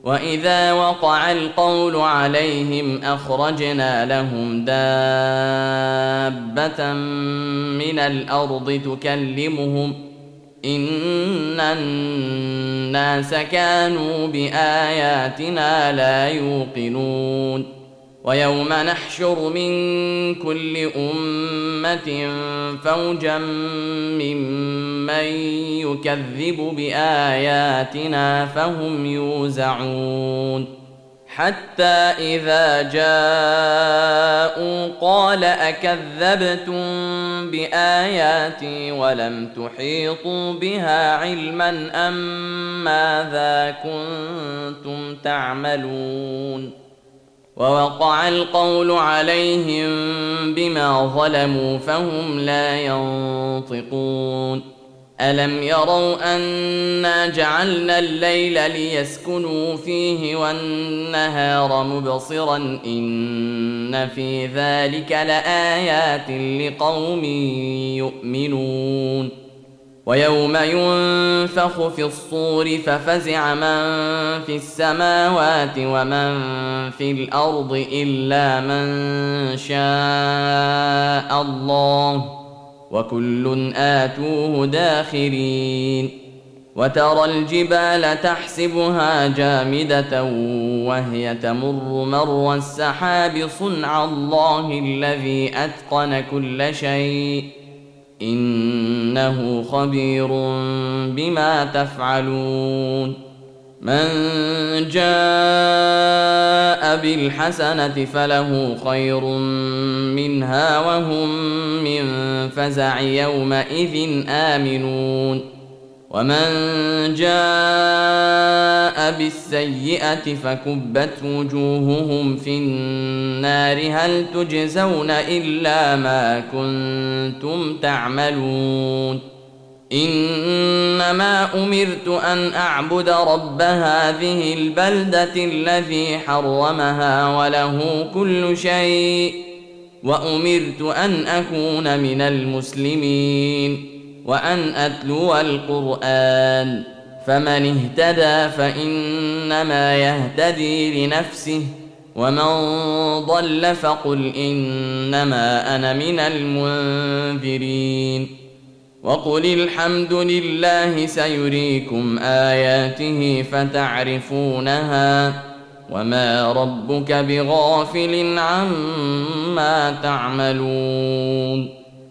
وإذا وقع القول عليهم أخرجنا لهم دابة من الأرض تكلمهم إن الناس كانوا بآياتنا لا يوقنون ويوم نحشر من كل أمة فوجا ممن يكذب بآياتنا فهم يوزعون حتى إذا جاءوا قال أكذبتم بآياتي ولم تحيطوا بها علما أم ماذا كنتم تعملون ووقع القول عليهم بما ظلموا فهم لا ينطقون ألم يروا أنا جعلنا الليل ليسكنوا فيه والنهار مبصرا إن في ذلك لآيات لقوم يؤمنون ويوم ينفخ في الصور ففزع من في السماوات ومن في الأرض إلا من شاء الله وكل آتوه داخرين وترى الجبال تحسبها جامدة وهي تمر مر السحاب صنع الله الذي أتقن كل شيء إنه خبير بما تفعلون من جاء بالحسنة فله خير منها وهم من فزع يومئذ آمنون ومن جاء بالسيئة فكبت وجوههم في النار هل تجزون إلا ما كنتم تعملون إنما أمرت أن أعبد رب هذه البلدة الذي حرمها وله كل شيء وأمرت أن أكون من المسلمين وأن أتلو القرآن فمن اهتدى فإنما يهتدي لنفسه ومن ضل فقل إنما أنا من المنذرين وقل الحمد لله سيريكم آياته فتعرفونها وما ربك بغافل عما تعملون